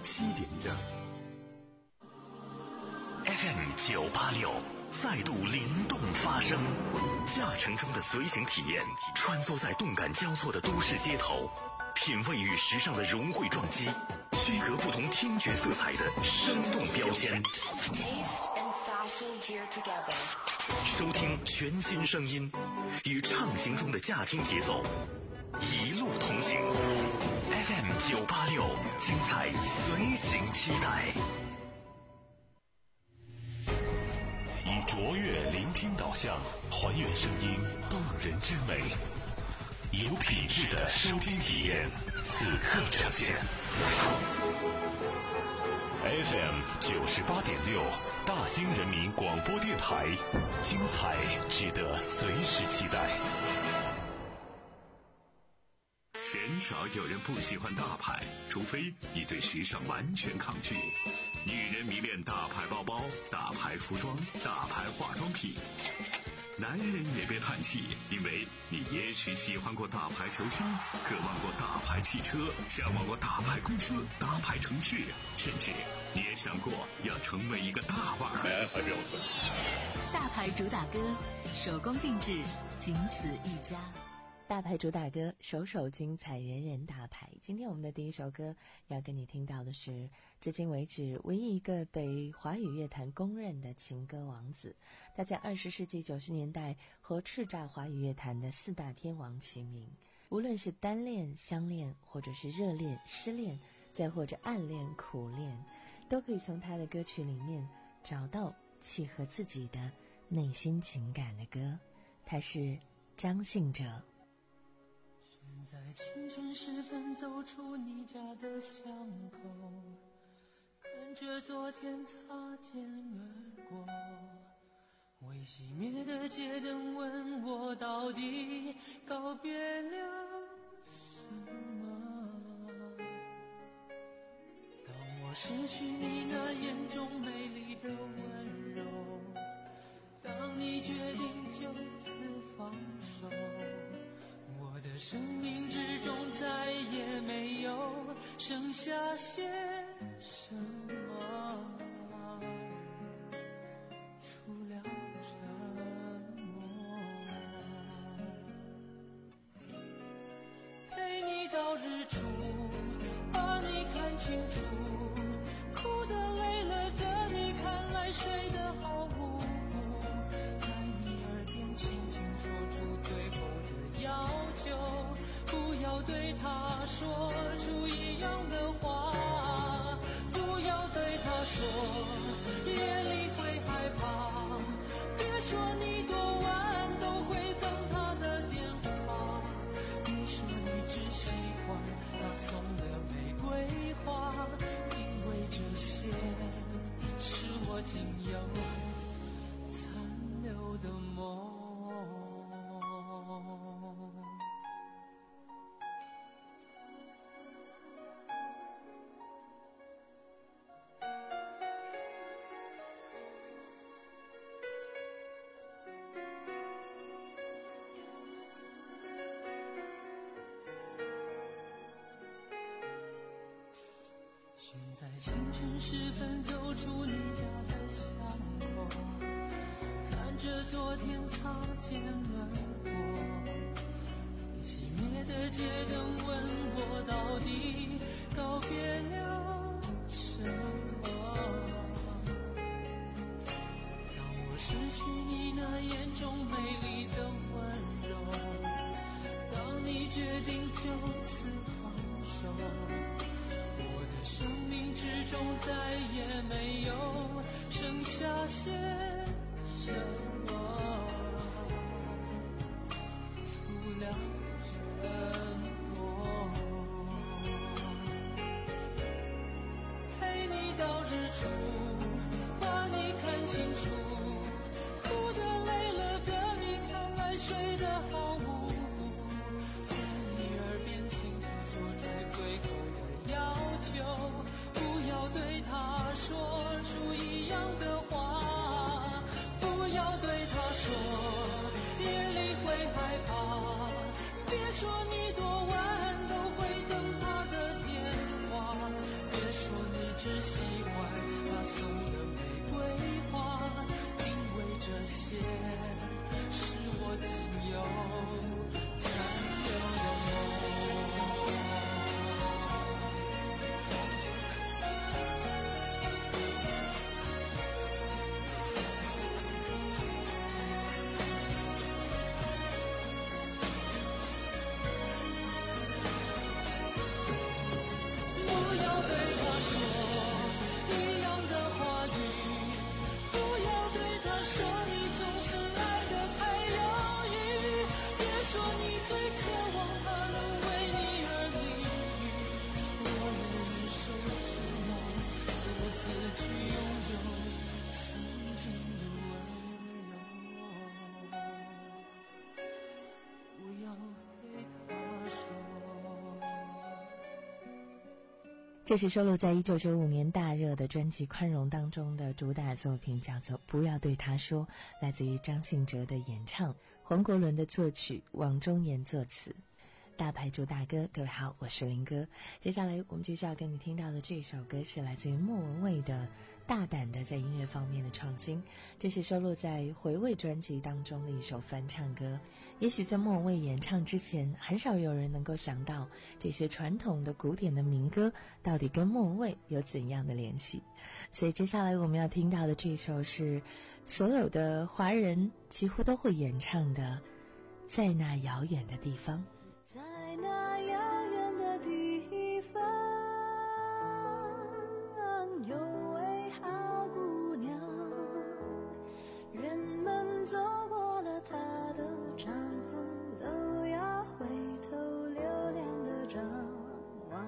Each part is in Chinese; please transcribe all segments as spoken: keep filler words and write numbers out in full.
七点整。F M 九八六再度灵动发声，驾乘中的随行体验，穿梭在动感交错的都市街头，品味与时尚的融汇撞击，区隔不同听觉色彩的生动标签。收听全新声音，与畅行中的驾听节奏，一路同行。F M 九八六，精彩随行期待。以卓越聆听导向，还原声音动人之美，有品质的收听体验，此刻呈现。F M 九十八点六，大兴人民广播电台，精彩值得随时期待。鲜少有人不喜欢大牌，除非你对时尚完全抗拒。女人迷恋大牌包包、大牌服装、大牌化妆品。男人也别叹气，因为你也许喜欢过大牌球星，渴望过大牌汽车，向往过大牌公司、大牌城市，甚至你也想过要成为一个大腕儿。 大牌主打歌，手工定制，仅此一家。 大牌主打歌，首首精彩，人人大牌。今天我们的第一首歌要跟你听到的是至今为止唯一一个被华语乐坛公认的情歌王子。他在二十世纪九十年代和叱咤华语乐坛的四大天王齐名，无论是单恋、相恋，或者是热恋、失恋，再或者暗恋、苦恋，都可以从他的歌曲里面找到契合自己的内心情感的歌。他是张信哲。 选在清晨时分走出你家的巷口，看着昨天擦肩而过，未熄灭的街灯问我到底告别了什么。当我失去你那眼中美丽的温柔，当你决定就此放手，我的生命之中再也没有剩下些什么，除了沉默。陪你到日出，把你看清楚，哭得累了的你看来睡得好无辜，在你耳边轻轻说出最后的要求，不要对他说出一样的话，不要对他说夜里会害怕，别说你多晚都会等他的电话，别说你只喜欢他送的玫瑰花，因为这些是我仅有残留的梦。选在清晨时分走出你家的巷口，看着昨天擦肩而过，未熄灭的街灯问我到底告别了什么。当我失去你那眼中美丽的温柔，当你决定就此放手，生命之中再也没有剩下些什么，除了沉默。陪你到日出，把你看清楚，哭得累了的你看来睡得好无辜，在你耳边轻轻说出最后的要求，不要对他说出一样的话，不要对他说夜里会害怕，别说你多晚都会等他的电话，别说你只喜欢他送的玫瑰花，因为这些是我仅有残留的梦。不要对他说一样的话语，不要对他说你总是来得太犹豫，别说你最渴望他能为你而淋雨，我也忍受折磨，独自去拥有曾经的温柔。不要对他说。 这是收录在一九九五年大热的专辑《宽容》当中的主打作品，叫做《不要对他说》，来自于张信哲的演唱，黄国伦的作曲，王中言作词。大牌主打歌，各位好，我是林哥。接下来我们接下来跟你听到的这首歌是来自于莫文蔚的大胆的在音乐方面的创新，这是收录在《回味》专辑当中的一首翻唱歌。也许在莫文蔚演唱之前，很少有人能够想到这些传统的古典的民歌到底跟莫文蔚有怎样的联系。所以接下来我们要听到的这首是所有的华人几乎都会演唱的《在那遥远的地方》。 在那遥远的地方，有位好姑娘，人们走过了她的帐篷，都要回头留恋的张望。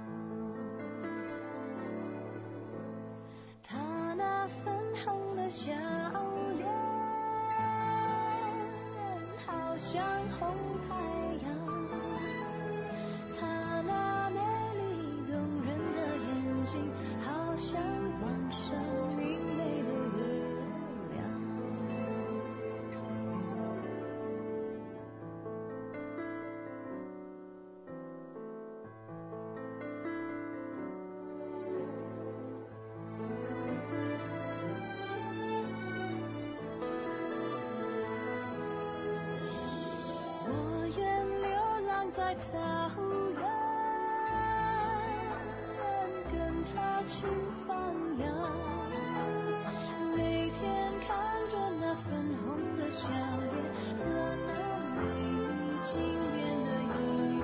她那粉红的笑脸，好像红太阳。好像晚上明媚的月亮，我愿流浪在草原，去放羊，每天看着那粉红的笑脸和那美丽轻便的衣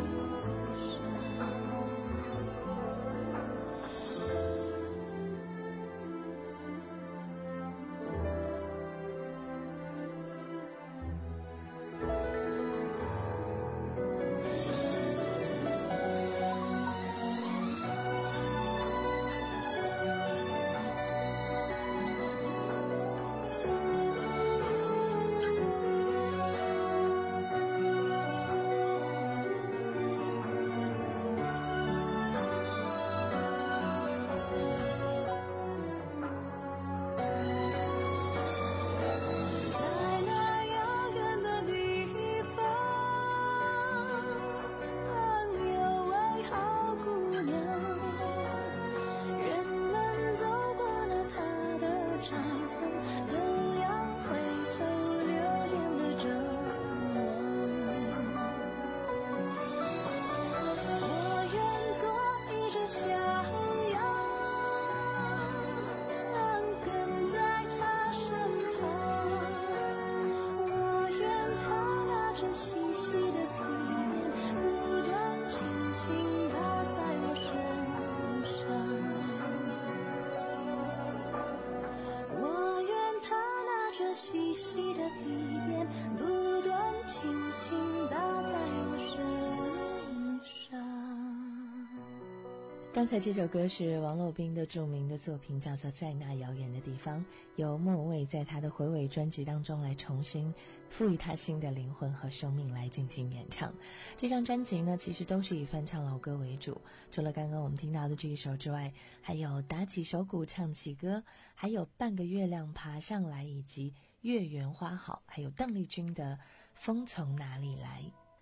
刚才这首歌是王洛宾的著名的作品，叫做《在那遥远的地方》，由莫文蔚在他的回味专辑当中来重新赋予他新的灵魂和生命来进行演唱。这张专辑呢，其实都是以翻唱老歌为主，除了刚刚我们听到的这一首之外，还有打起手鼓唱起歌，还有半个月亮爬上来，以及月圆花好，还有邓丽君的风从哪里来。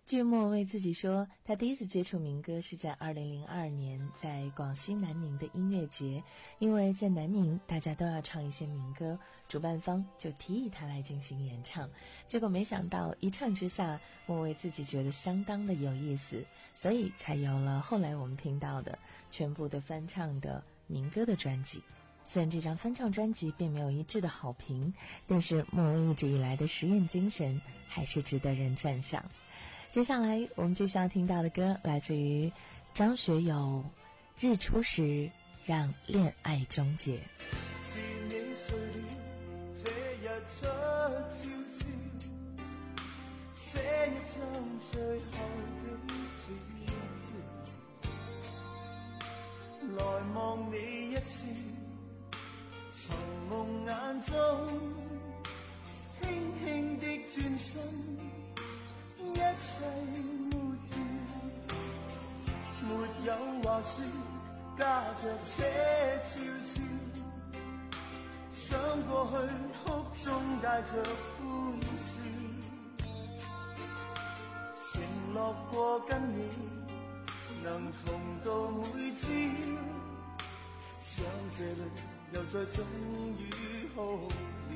据莫为自己说，他第一次接触民歌是在二零零二年，在广西南宁的音乐节。因为在南宁大家都要唱一些民歌，主办方就提议他来进行演唱。结果没想到一唱之下，莫为自己觉得相当的有意思，所以才有了后来我们听到的全部的翻唱的民歌的专辑。虽然这张翻唱专辑并没有一致的好评，但是莫为一直以来的实验精神还是值得人赞赏。接下来我们就是要听到的歌来自于张学友，日出时让恋爱终结。 是你睡了，这日出悄悄写一張最後的字條，來望你一次，從夢眼中輕輕的轉身，一切抹掉，沒有話說，駕着車悄悄，想過去哭中帶着歡笑，承諾過跟你能同到每朝，想這裏又再終於好了，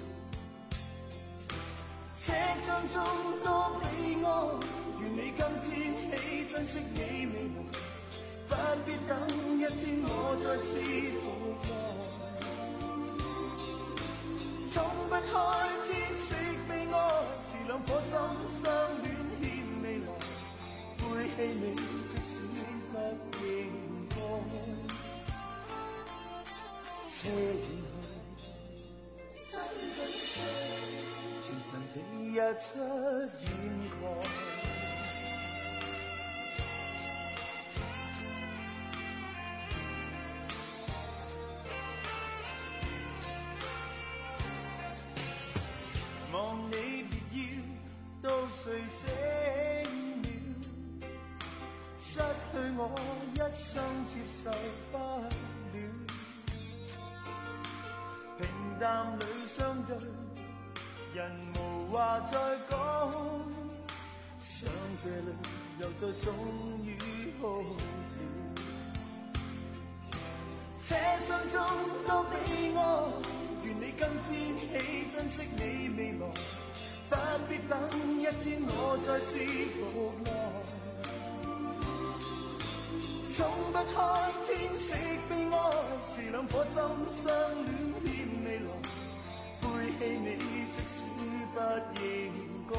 車廂中多悲哀，願你今天起珍惜你未來，不必等一天我再次回來，衝不開天色悲哀，是兩顆心相戀欠未來，背棄你即使不應該，車遠去，心更碎，前塵被日出掩蓋。望你別要到睡醒了，失去我一生接受不了，平淡裏相對，人無話再講，想這裏又再終於好了，車廂中多悲哀，願你今天起珍惜你未來，不必等一天我再次復來，衝不開天色悲哀，是兩顆心相戀欠未來，背棄你即使不應該，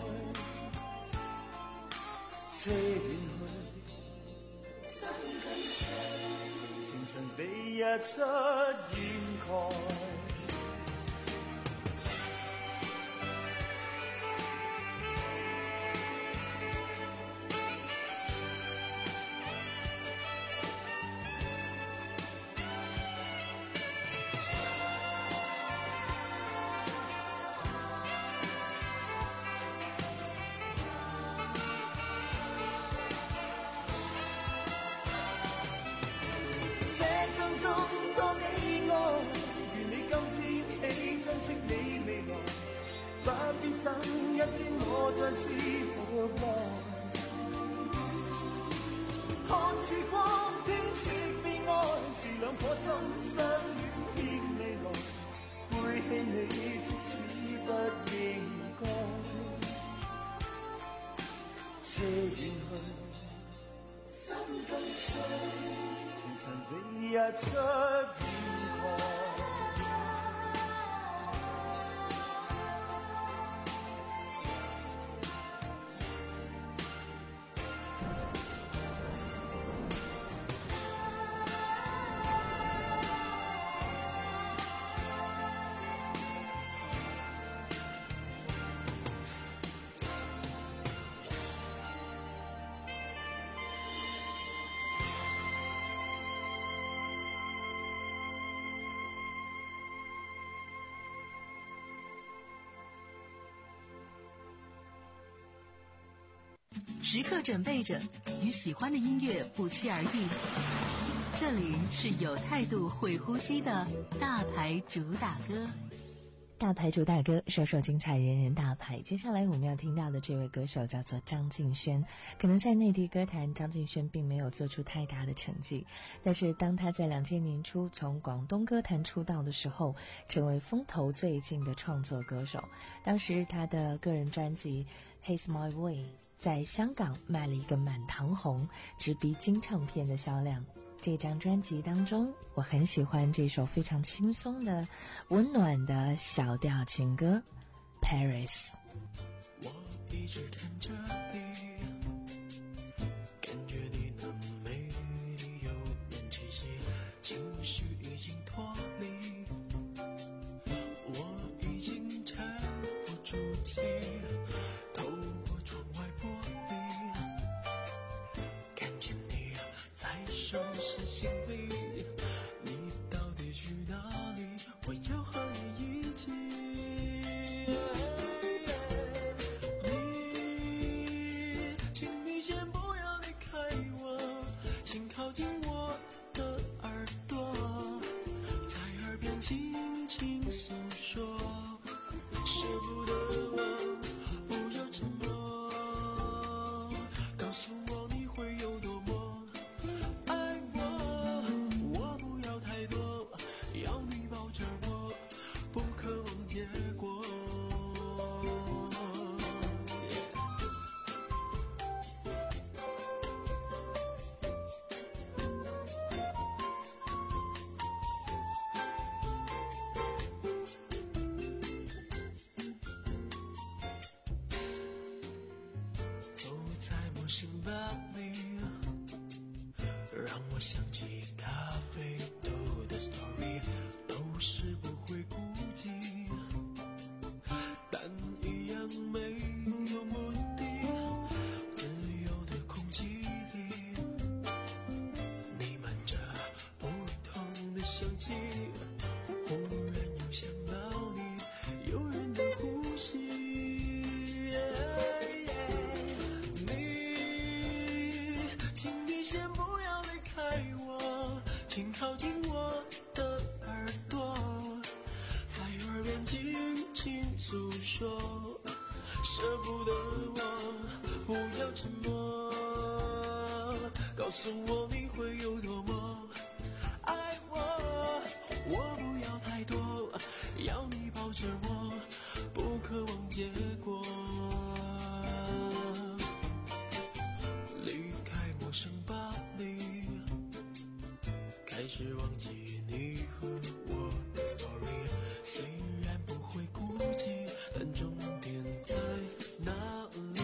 車遠去，心更碎，前塵被日出掩蓋。中多悲哀，願你今天起珍惜你未來，不必等一天我再次復來，看曙光天色悲哀，是兩顆心相戀欠未來，背棄你即使不應該，車遠去，心更碎，前塵被日出掩蓋。 时刻准备着与喜欢的音乐不期而遇。这里是有态度会呼吸的大牌主打歌。 大牌主大歌，首首精彩，人人大牌。接下来我们要听到的这位歌手叫做张敬轩。可能在内地歌坛，张敬轩并没有做出太大的成绩，但是当他在两千年初从广东歌坛出道的时候，成为风头最劲的创作歌手。当时他的个人专辑《He's My Way》在香港卖了一个满堂红，直逼金唱片的销量。这张专辑当中，我很喜欢这首非常轻松的温暖的小调情歌 Paris。 我一直看着你，感觉你那美丽诱人气息，情绪已经脱离，我已经沉不住气，透过窗外玻璃看见你在收拾行李，你到底去哪里？我要和你一起。你，请你先不要离开我，请靠近我的耳朵，在耳边轻轻诉说，舍不得我，不要沉默，告诉我你会有多么爱我，我不要太多，要你抱着我，不渴望结果。走在陌生巴黎，让我想起咖啡豆的 story， 都是不会孤寂，但一样没有目的，自由的空气里弥漫着不同的香气，忽然又想到你诱人的呼吸。请你先不要离开我，请靠近我的耳朵，在耳边轻轻诉说，舍不得我，不要沉默，告诉我你会有多么爱我，我不要太多，要你抱着我，不渴望结果。离开陌生巴黎，开始忘记你和我的 story， 虽然不会孤寂，但终点在哪里？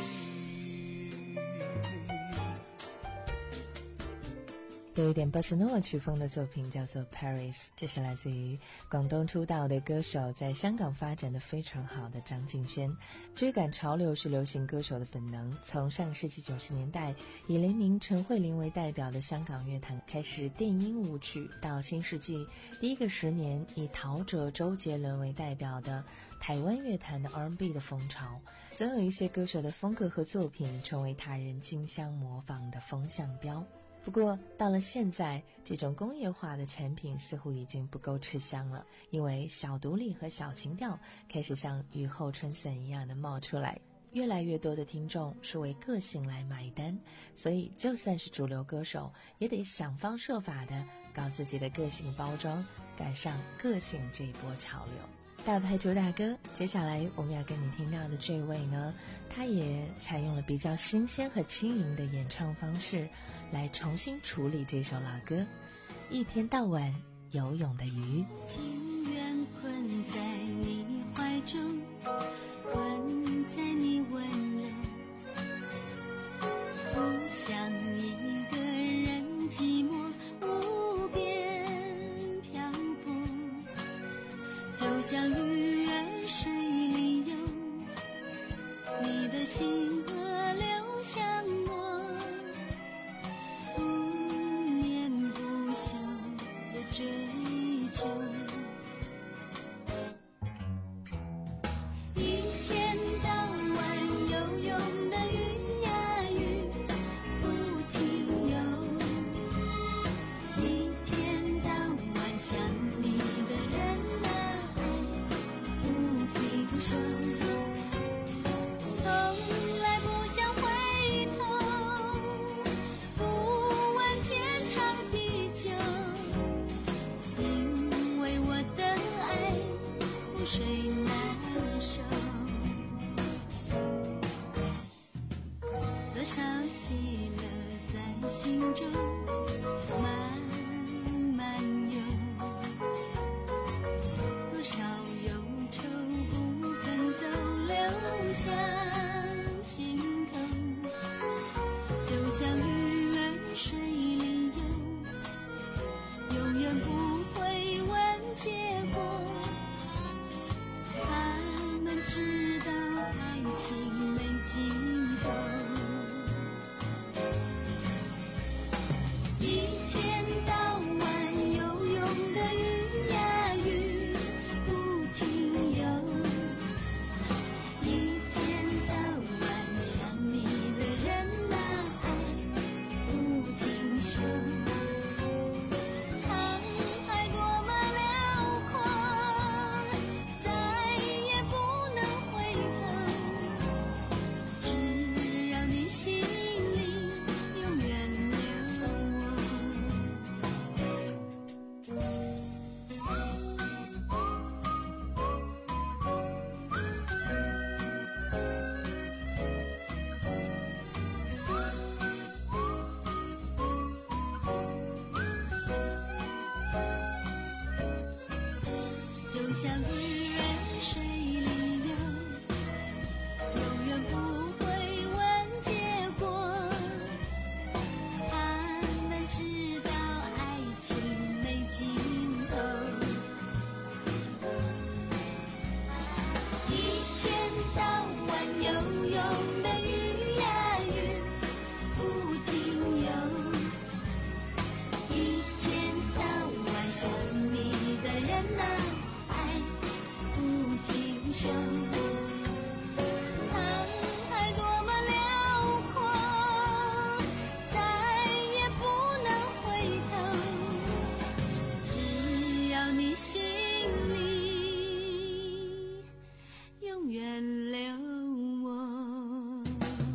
有一点波斯诺曲风的作品叫做 Paris， 这是来自于广东出道的歌手，在香港发展的非常好的张敬轩。追赶潮流是流行歌手的本能，从上世纪九十年代以雷鸣、陈慧琳为代表的香港乐坛开始电音舞曲，到新世纪第一个十年以陶喆、周杰伦为代表的台湾乐坛的 R and B 的风潮，总有一些歌手的风格和作品成为他人竞相模仿的风向标。不过到了现在，这种工业化的产品似乎已经不够吃香了，因为小独立和小情调开始像雨后春笋一样的冒出来，越来越多的听众是为个性来买单，所以就算是主流歌手也得想方设法的搞自己的个性包装，赶上个性这一波潮流。大牌主大哥，接下来我们要跟你听到的这位呢，他也采用了比较新鲜和轻盈的演唱方式来重新处理这首老歌。一天到晚游泳的鱼， 情愿困在你怀中，困在你温柔，不想一个人寂寞无边漂泊，就像鱼儿水里游，你的心河流向我，不眠不休的追求。一天到晚游泳的鱼呀鱼，不停游，一天到晚想你的人啊还不心中慢慢游，多少忧愁不肯走，留下心头，就像鱼儿水里游，永远不会问结果。他们知道爱情没尽头。一天到晚游泳的鱼呀鱼不停游，一天到晚想你的人啊爱不停休。沧海多么辽阔，再也不能回头，只要你心里永远留我。就像鱼儿水里游，永远不会问结果。他们知道爱情没尽头。一天到晚游泳的鱼呀鱼不停游，一天到晚想你的人啊爱不停休。沧海多么辽阔，再也不能回头，只要你心里永远留我。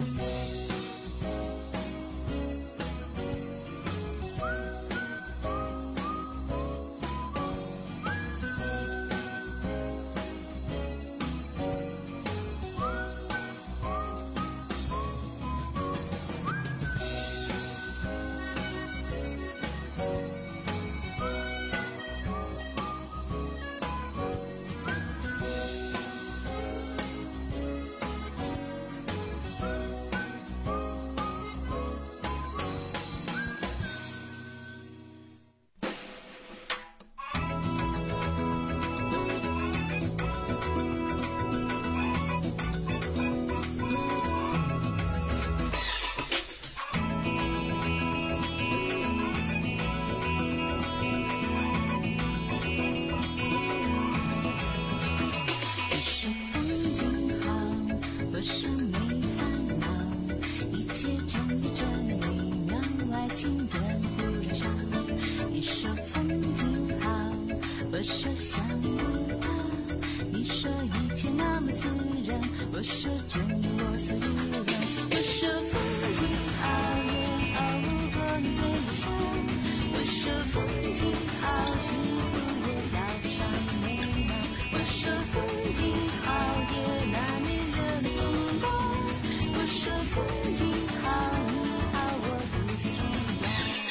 我说风景好，我说没烦恼，一切真真美妙，爱情怎不燃烧？你说风景好，我说想不到，你说一切那么自然，我说真我所欲望。我说风景好也好不过你对我笑，我说风景好幸福也要不上美貌。我说风景好也难免惹你风光，我说风景好你好我不再重要。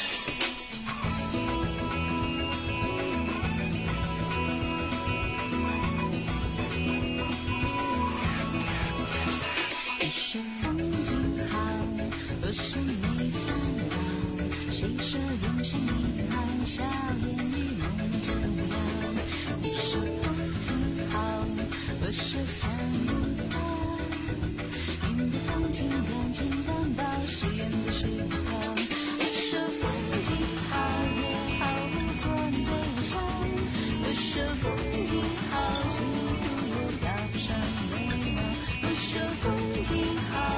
你说风景好，我说没烦恼，谁说人生一行笑颜与梦真无聊。你说风景好，我说想不到，云的风景感情感到誓言的是一条。我说风景好也好不过你对我笑，我说风景好幸福也要不上美貌。我说风景好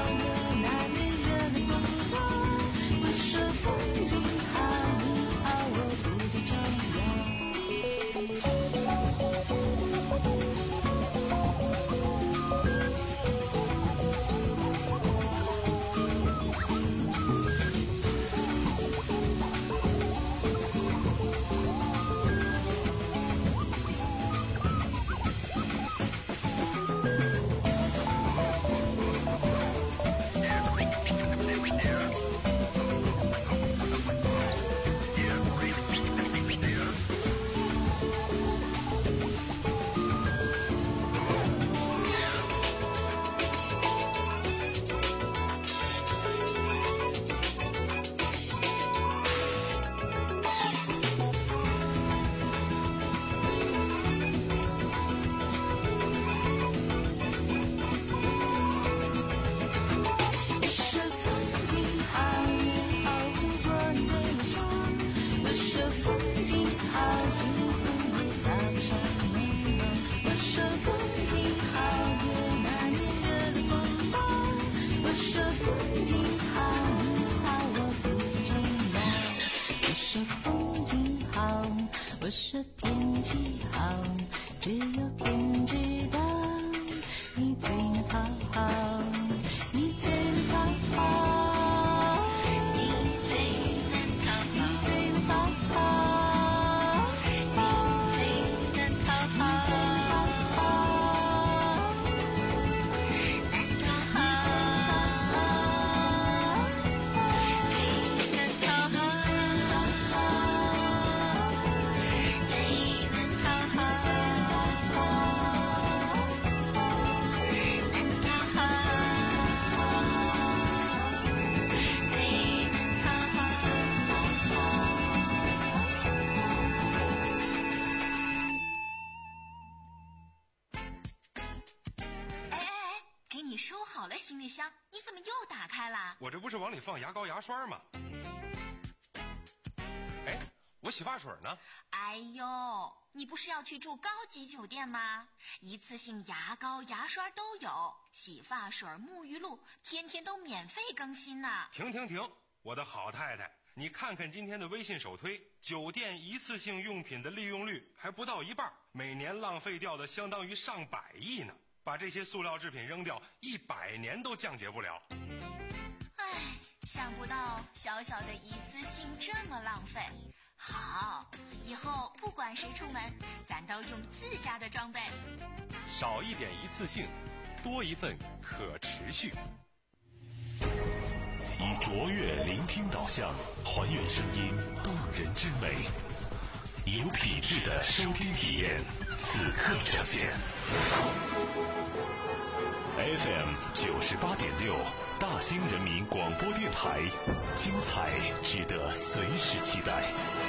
说天气好，只有天知道。你最好好，你最好好，你最能讨好，你最能讨好，你最能讨好，你最能讨好，难讨好，最能讨好，最能讨好， 收好了行李箱，你怎么又打开了？ 我这不是往里放牙膏牙刷吗？哎，我洗发水呢？ 哎呦，你不是要去住高级酒店吗？一次性牙膏牙刷都有，洗发水沐浴露天天都免费更新呢。 停停停，我的好太太，你看看今天的微信首推，酒店一次性用品的利用率还不到一半，每年浪费掉的相当于上百亿呢。把这些塑料制品扔掉，一百年都降解不了。 唉，想不到小小的一次性这么浪费。好，以后不管谁出门，咱都用自家的装备。 少一点一次性，多一份可持续。 以卓越聆听导向，还原声音动人之美，有品质的收听体验，此刻呈现。F M 九十八点六，大兴人民广播电台，精彩值得随时期待。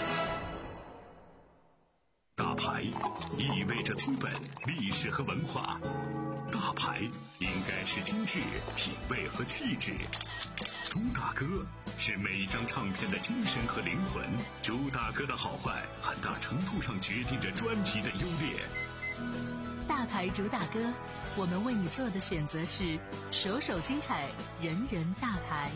大牌意味着资本、历史和文化，大牌应该是精致、品味和气质。朱大哥是每一张唱片的精神和灵魂，朱大哥的好坏很大程度上决定着专辑的优劣。 大牌主打歌，我们为你做的选择是首首精彩，人人大牌。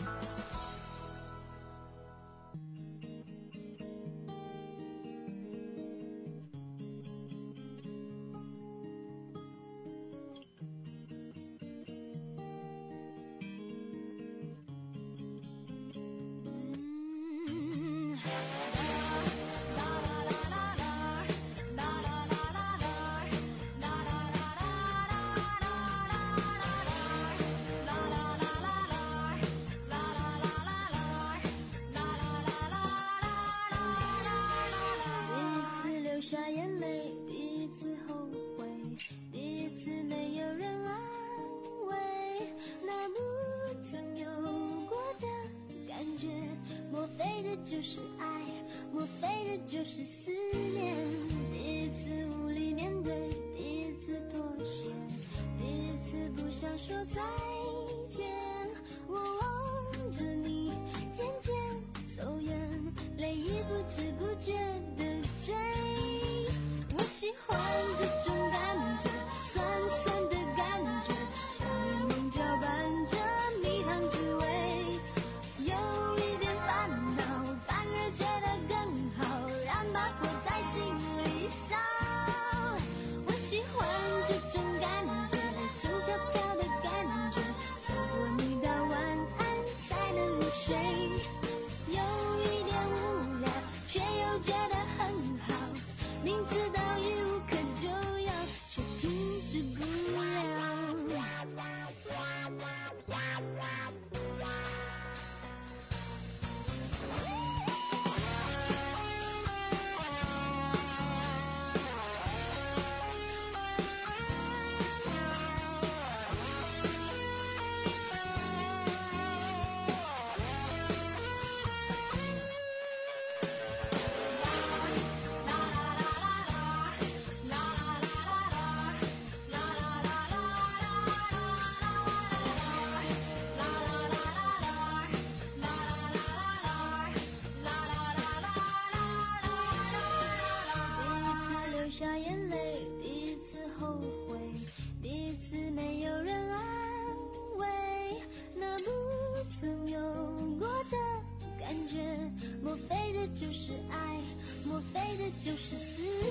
就是爱，莫非这就是思念？第一次无力面对，第一次妥协，第一次不想说再见。我望着你渐渐走远，泪已不知不觉的追。我喜欢这种感觉，酸酸的感觉，像柠檬搅拌着蜜糖滋味。有一点烦恼，反而觉得更好，让它活在心里烧。我喜欢这种感觉，轻飘飘的感觉，透过你的晚安才能入睡。有一点无聊，却又觉得很好，明知道一无可救药，却停止不了。下眼泪，第一次后悔，第一次没有人安慰，那不曾有过的感觉，莫非这就是爱，莫非这就是思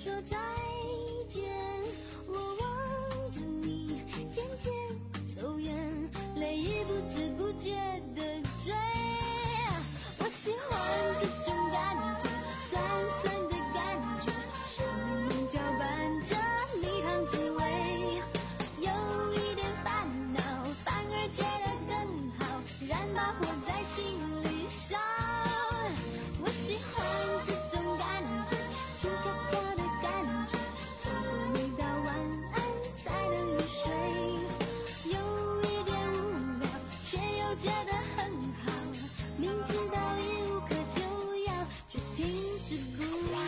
说再见，我望着你渐渐走远，泪已不知不觉地追。我喜欢这种感觉，酸酸的感觉，生命搅拌着蜜糖滋味，有一点烦恼反而觉得更好，燃把火在心里烧。我喜欢这种感觉，轻飘飘的感觉，走过每到晚安才能入睡，有一点无聊却又觉得很好，明知道一无可救药，却停止不了。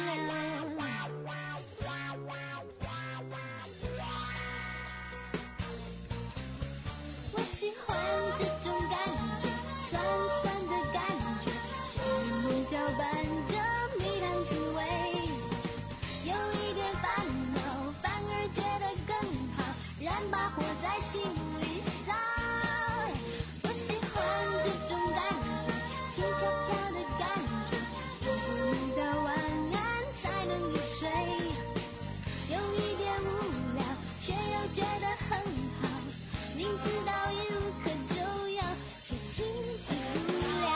我喜欢这种感觉，酸酸的感觉，生命搅拌着蜜糖滋味，有一点烦恼反而觉得更好，燃把火在心里烧。我喜欢这种感觉，轻飘飘的感觉，走过每到晚安才能入睡，有一点无聊却又觉得很好，明知道一无可救药，却停止不了。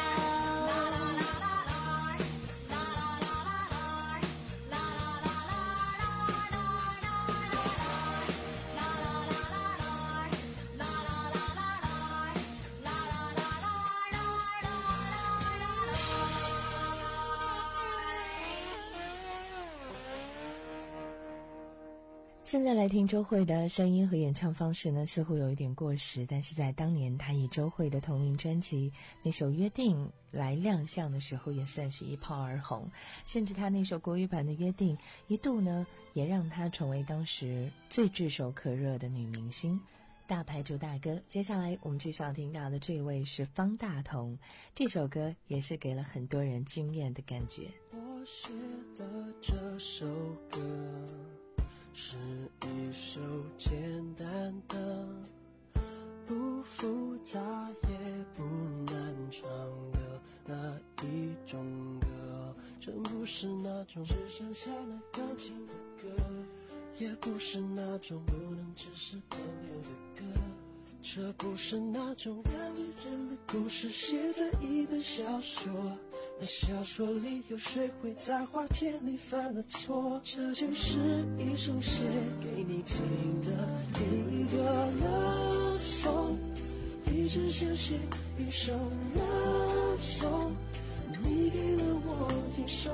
现在来听周蕙的声音和演唱方式呢，似乎有一点过时，但是在当年她以周蕙的同名专辑那首《约定》来亮相的时候，也算是一炮而红，甚至她那首国语版的《约定》一度呢也让她成为当时最炙手可热的女明星。大牌主大歌，接下来我们继续要听到的这位是方大同，这首歌也是给了很多人惊艳的感觉。 我写的这首歌是一首简单的，不复杂也不难唱的那一种歌，真不是那种只剩下了钢琴的歌，也不是那种不能只是朋友的歌，这不是那种两个人的故事写在一本小说，那小说里有谁会在花田里犯了错，这就是一首写给你听的一个 love song， 一直想写一首 love song， 你给了我一首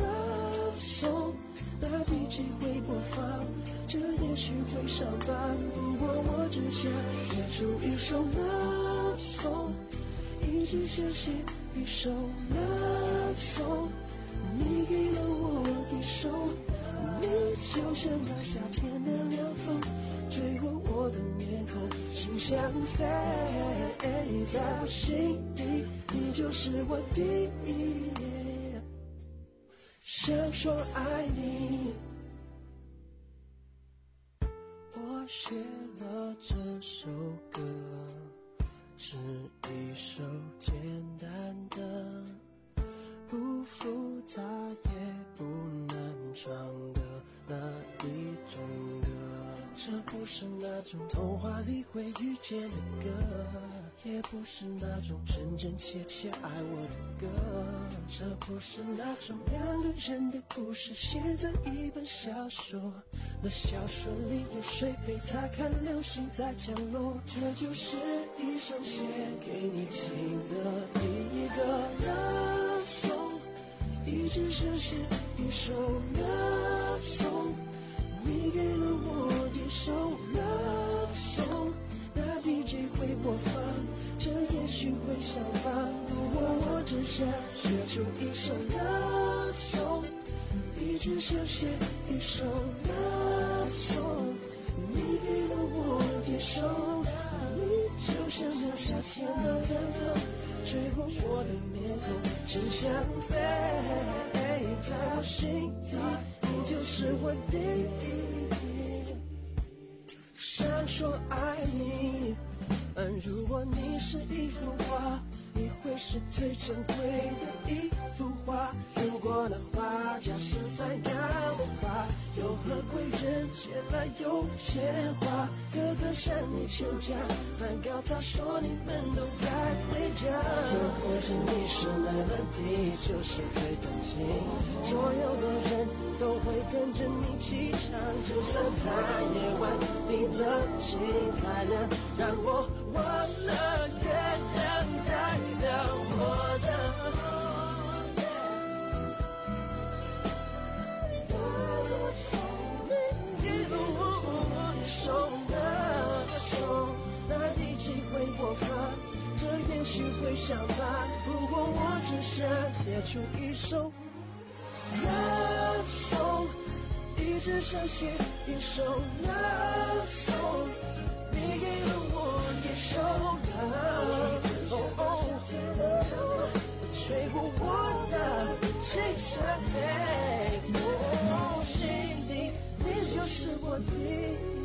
love song， 那 D J 会播放，这也许会上班，不过我只想写出一首 love song， 一直想写一首 love song， 你给了我一首，你就像那夏天的凉风，吹过我的面孔，心想飞，在我心底你就是我第一，想说爱你。我写了这首歌是一首简单的，不复杂也不难唱的那一种歌，这不是那种童话里会遇见的歌，也不是那种真真切切爱我的歌，这不是那种两个人的故事写在一本小说，那小说里有谁陪他看流星在降落，这就是一首写给你听的第一个 love song， 一直想写一首 love song， 你给了我一首 love song， 那 D J 会播放，这也许会上班，不过我只想写出一首 love song， 一直想写一首 love song， 你给了我一首，你就像那夏天的凉风，吹过我的面孔，只想飞，在我心底你就是我第一，想说爱你，嗯，如果你是一幅画， 你会是最珍贵的一幅画。如果那画家是梵高的话，有何贵人前来有钱花？哥哥向你请假，梵高他说你们都该回家。又或者你是melody，就是最动情，所有的人都会跟着你起唱。就算在夜晚，你的情才能让我忘了别人代表我的。手拿着手，哪一集会播放？这也许会想法，不过我只想写出一首 love song， 一直想写一首 love song， 你给了我一首 love song， 吹过我的心上，我心底你就是我的。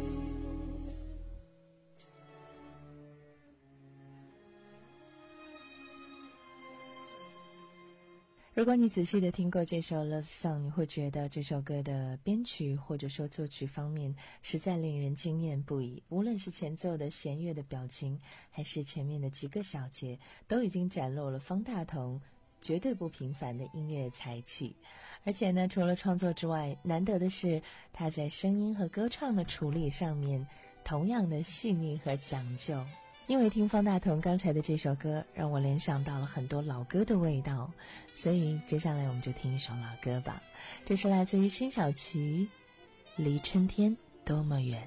如果你仔细的听过这首 Love Song， 你会觉得这首歌的编曲或者说作曲方面实在令人惊艳不已。无论是前奏的弦乐的表情，还是前面的几个小节，都已经展露了方大同绝对不平凡的音乐才气。而且呢，除了创作之外，难得的是他在声音和歌唱的处理上面同样的细腻和讲究。因为听方大同刚才的这首歌，让我联想到了很多老歌的味道，所以接下来我们就听一首老歌吧。这是来自于辛晓琪，《离春天多么远》。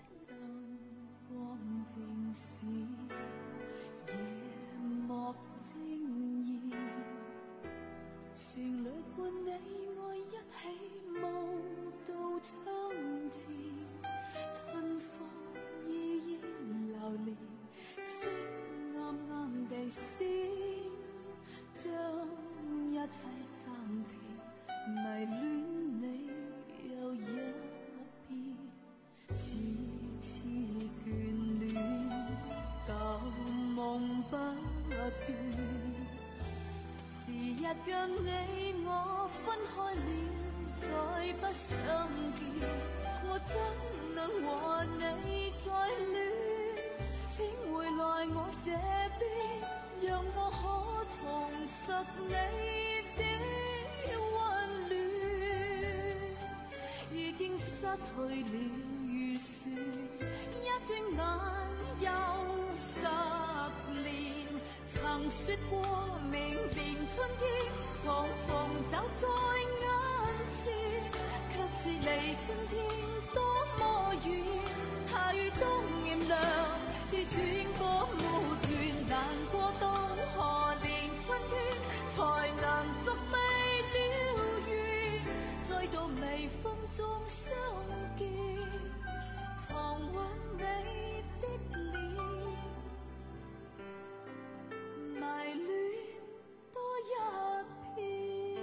讓你我分開了，再不相見，我怎能和你再戀？請回來我這邊，讓我可重拾你的溫暖。已經失去了預算，一轉眼又十年。曾說過明年春天重逢就在眼前，卻是離春天多麼遠。夏與冬炎涼，似轉過沒完，難過到何年春天才能觸壁了緣，再度微風中相見，重溫你的臉。迷戀多一片。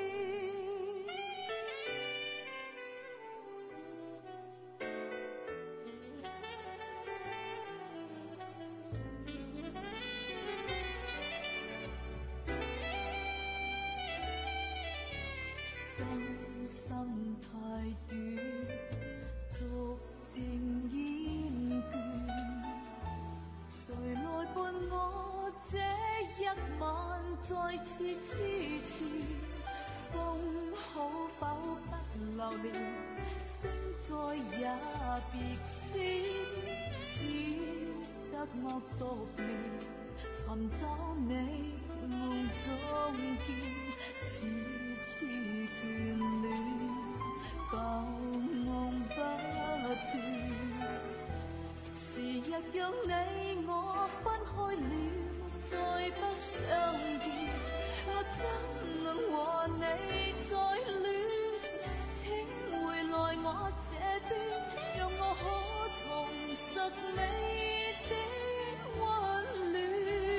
今生太短，逐漸厭倦，誰來伴我這一晚再次痴纏？風好否不留戀，星再也別閃，只得我獨眠，尋找你夢中見，次次眷戀，舊夢不斷。時日讓你我分開了，再不相見，我怎能和你再戀？請回來我這邊，讓我可重拾你的溫暖。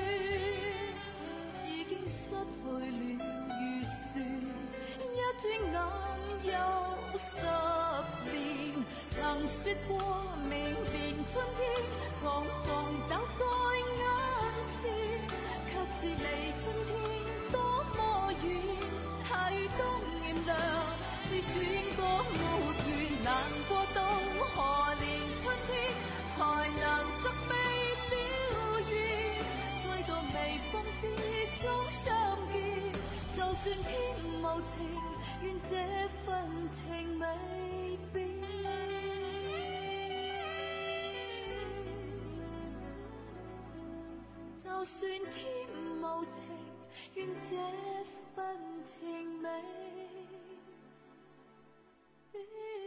已經失去了預算，一轉眼又十年。曾說過明年春天重逢就在眼前，卻是离春天多么远，下雨冬炎凉，是转过无权，难过到何年春天才能执臂了缘，再度微风之中相见，就算天无情，愿这份情未变。就算天無情，願這份情未變。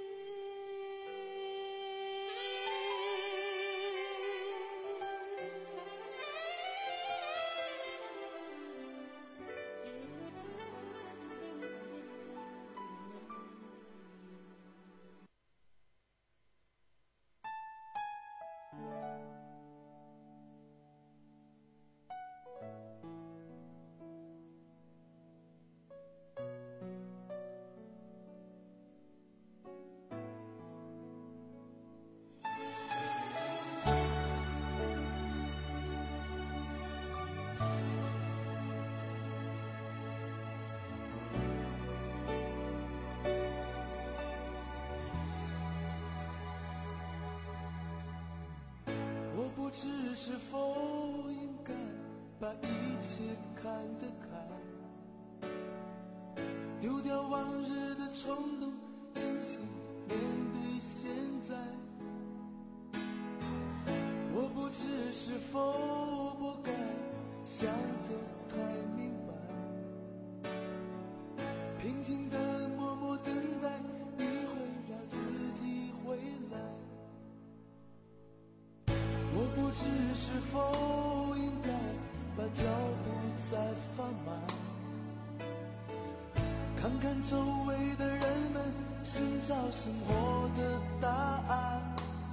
不知是否应该把一切看得开，丢掉往日的冲动，真心面对现在。我不知是否不该想得太明白，平静的默默等待，你会让自己回来。我不知是否应该把脚步再放慢，看看周围的人们，寻找生活的答案。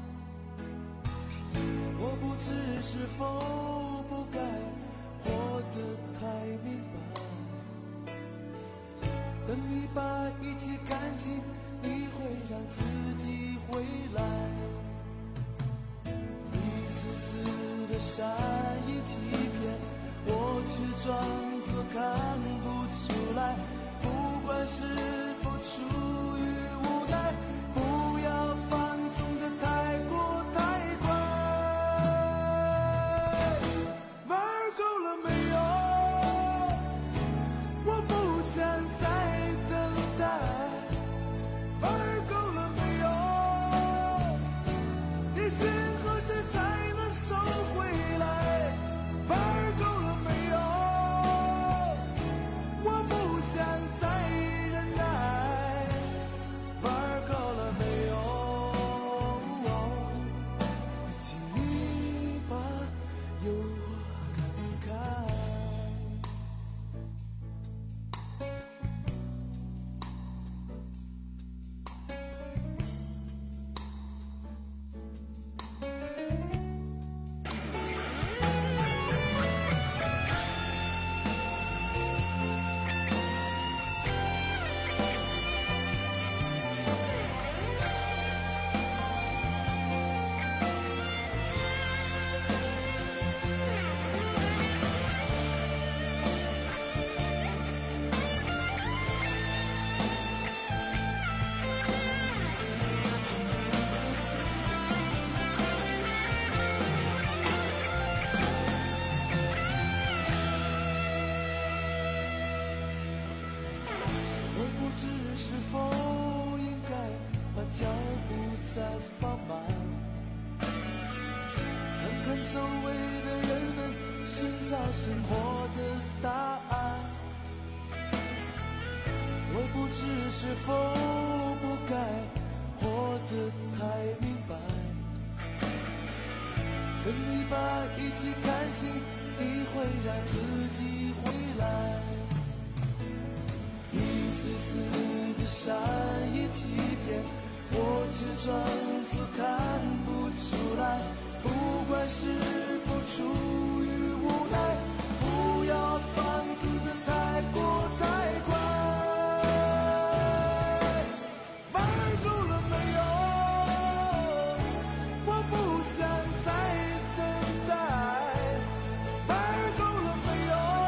我不知是否不该活得太明白，等你把一切看清，你会让自己回来。善意欺骗，我却装作看不出来。不管是否出于无奈，不要放纵得太过太快。玩够了没有？我不想再等待。玩够了没有？你先喝着才能收回。玩够了没有？我不想再忍耐。玩够了没有？请你把诱惑看开。是否应该把脚步再放慢，看看周围的人们，寻找生活的答案。我不知是否不该活得太明白，等你把一切看清，你会让自己回来。一次次的善意欺骗，我却装作看不出来。不管是否出于无奈，不要放纵得太过太快。玩够了没有？我不想再等待。玩够了没有？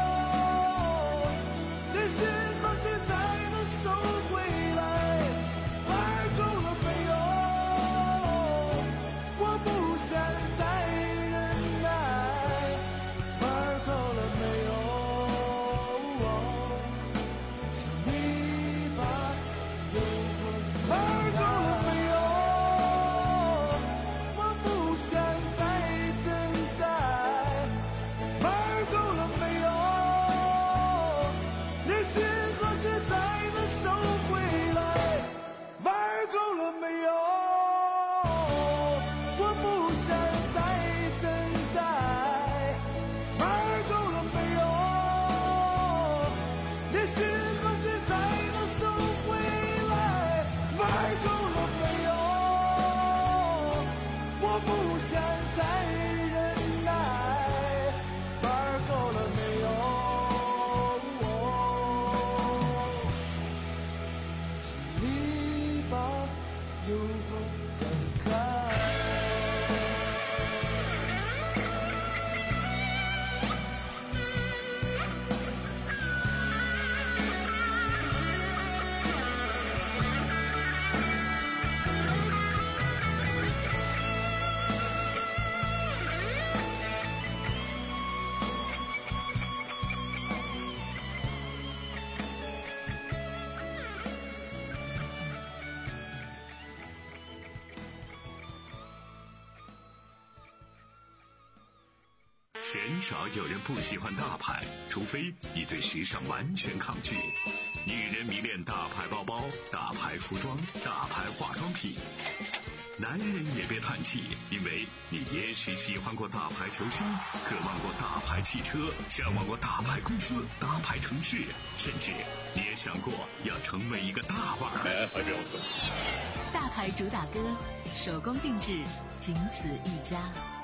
鲜少有人不喜欢大牌，除非你对时尚完全抗拒。女人迷恋大牌包包、大牌服装、大牌化妆品。男人也别叹气，因为你也许喜欢过大牌球星，渴望过大牌汽车，向往过大牌公司、大牌城市，甚至你也想过要成为一个大腕儿。 大牌主打歌，手工定制，仅此一家。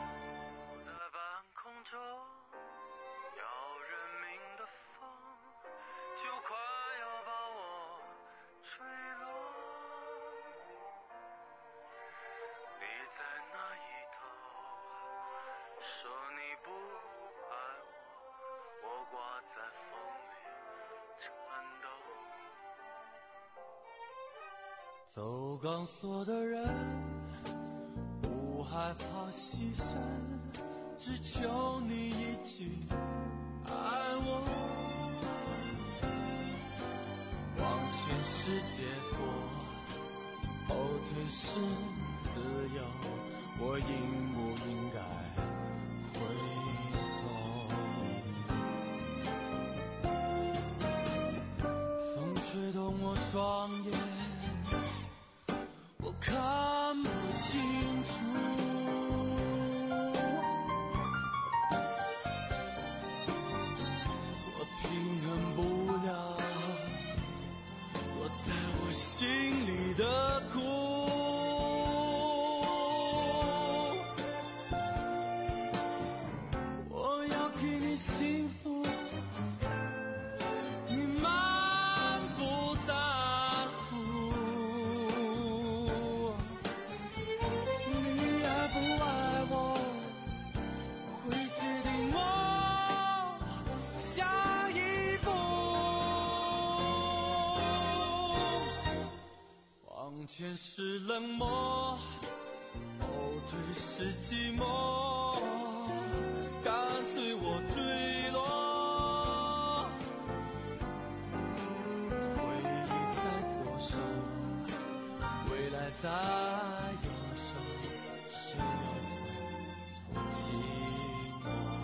走钢索的人不害怕牺牲，只求你一句爱我。往前是解脱，后退是自由，我应不应该回头？风吹动我双眼，我看不清楚，我平衡不了躲在我心里的苦。我要给你幸福，你满不在乎。你爱不爱我，会决定我下一步。往前是冷漠，后退是寂寞，干脆我坠落。回忆在左手，未来在右手，谁又会同情我？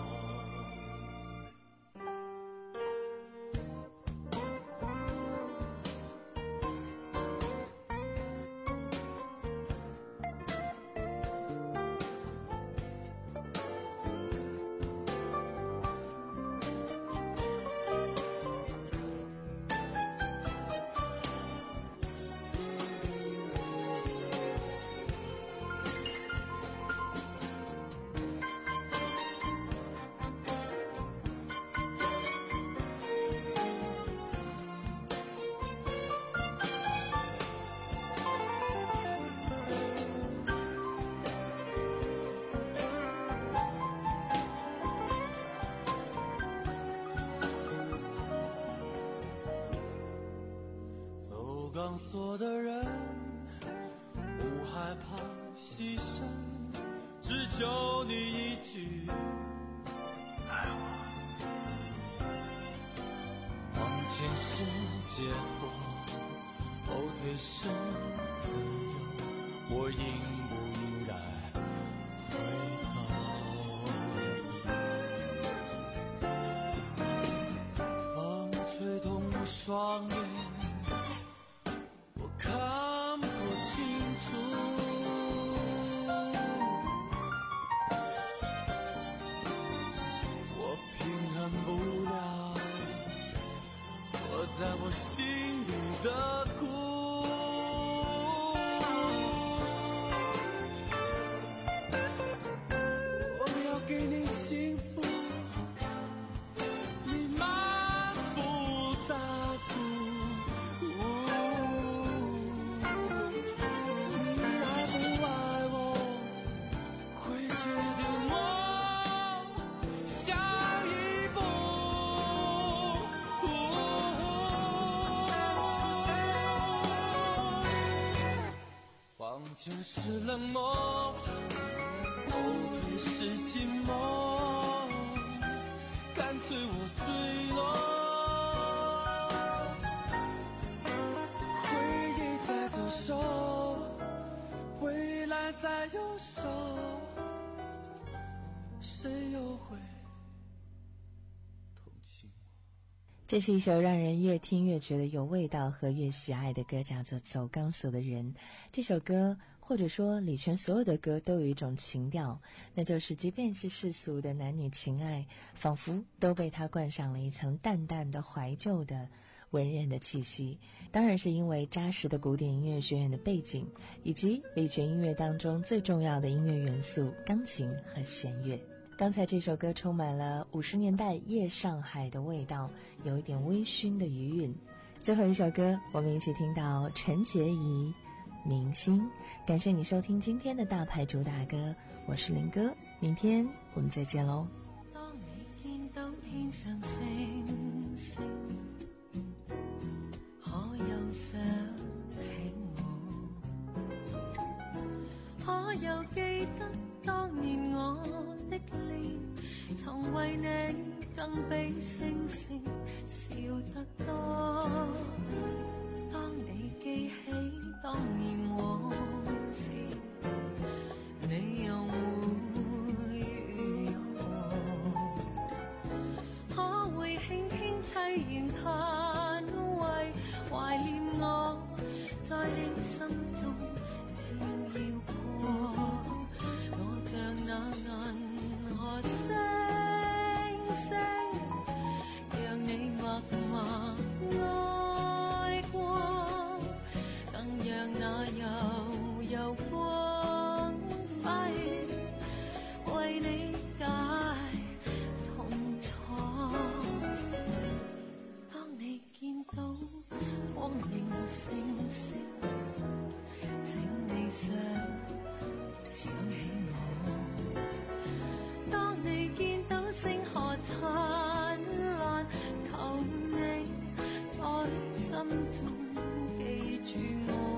走钢索的人不害怕牺牲，只求你一句爱我。往前是解脱，后退是自由，我应不应该回头？风吹动我双眼，我看不清楚，我平衡不了躲在我心里的苦。我要给你幸福，你满不在乎。往前是冷漠，后退是寂寞，干脆我坠落。回忆在左手，未来在右手，谁又会这是一首让人越听越觉得有味道和越喜爱的歌，叫做《走钢索的人》。这首歌或者说李泉所有的歌都有一种情调，那就是即便是世俗的男女情爱，仿佛都被他冠上了一层淡淡的怀旧的文人的气息。当然是因为扎实的古典音乐学院的背景，以及李泉音乐当中最重要的音乐元素钢琴和弦乐。刚才这首歌充满了五十年代夜上海的味道，有一点微醺的余韵。最后一首歌，我们一起听到陈洁仪《明星》。感谢你收听今天的大牌主打歌，我是林哥，明天我们再见喽。 當你見到天上星星，可有想起我？可有記得當年我的臉，曾為你更比星星笑得多？當你記起當年往事，你又會如何？可會輕輕凄然嘆為懷念我，在你心中照耀過？我像那銀河星星，讓你默默愛過，更讓那悠悠光輝為你解痛楚。當你見到光明星星，請你想想起我。當你見到星河燦爛，求你在心中記住我。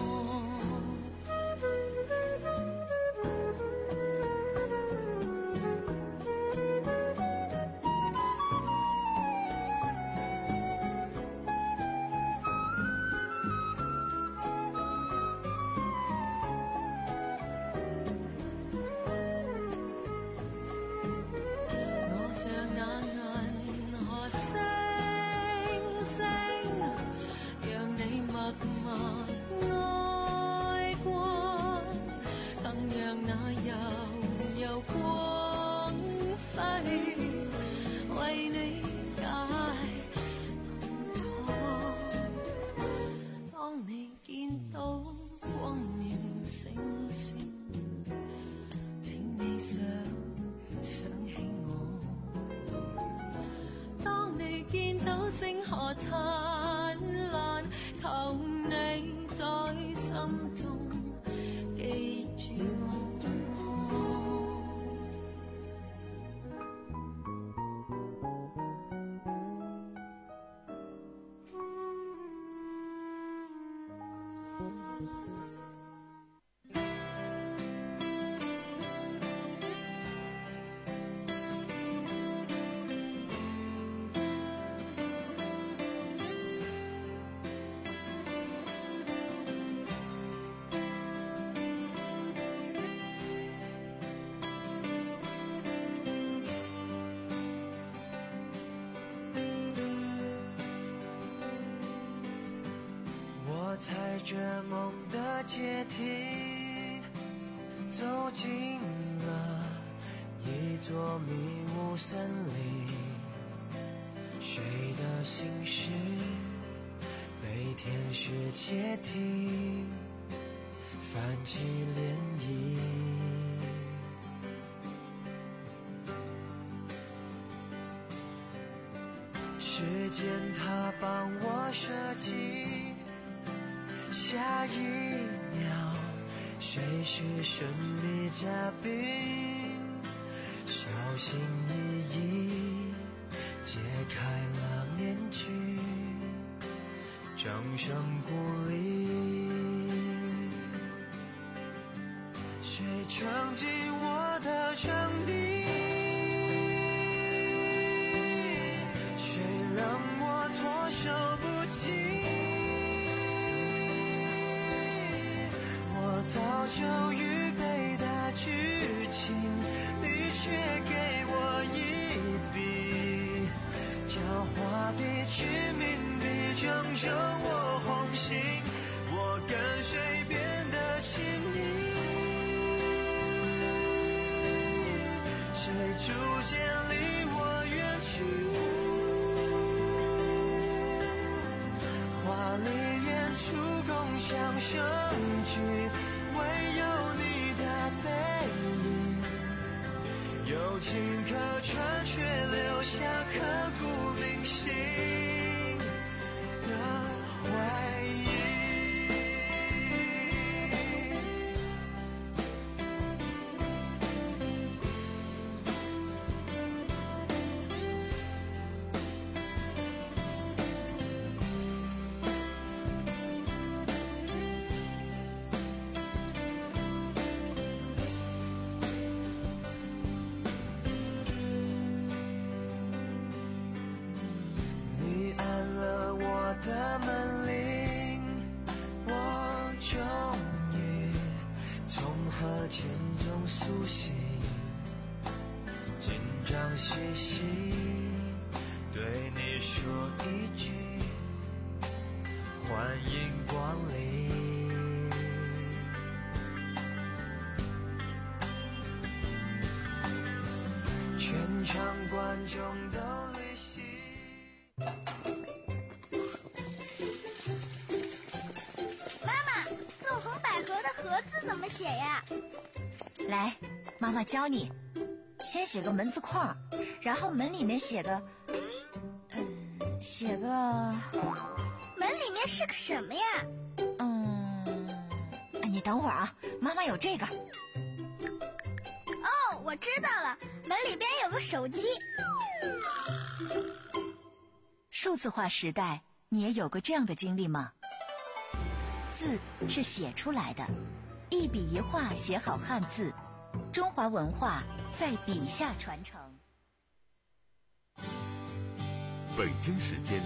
星河燦爛，求你在心中記住我。 踩着梦的阶梯，走进了一座迷雾森林。谁的心事被天使窃听，泛起涟漪。时间它帮我设计，下一秒谁是神秘嘉宾，小心翼翼揭开了面具，掌声鼓励。谁闯进我的场地，谁让我措手不及，早就预备的剧情，你却给我一笔， 狡猾的致命的正中我红心，我跟随变得亲密，谁逐渐离我远去，华丽演出共享盛举，唯有你的背影有情可传，却留下刻骨铭心的回忆。的门铃，我终于从河间中苏醒，紧张兮兮对你说一句欢迎光临，全场观众都离席。 盒子怎么写呀？ 来，妈妈教你，先写个门字框，然后门里面写个，嗯，写个， 门里面是个什么呀？ 嗯，你等会儿啊，妈妈有这个。 哦，我知道了，门里边有个手机。 数字化时代，你也有过这样的经历吗？字是写出来的，一笔一画写好汉字，中华文化在笔下传承。 北京时间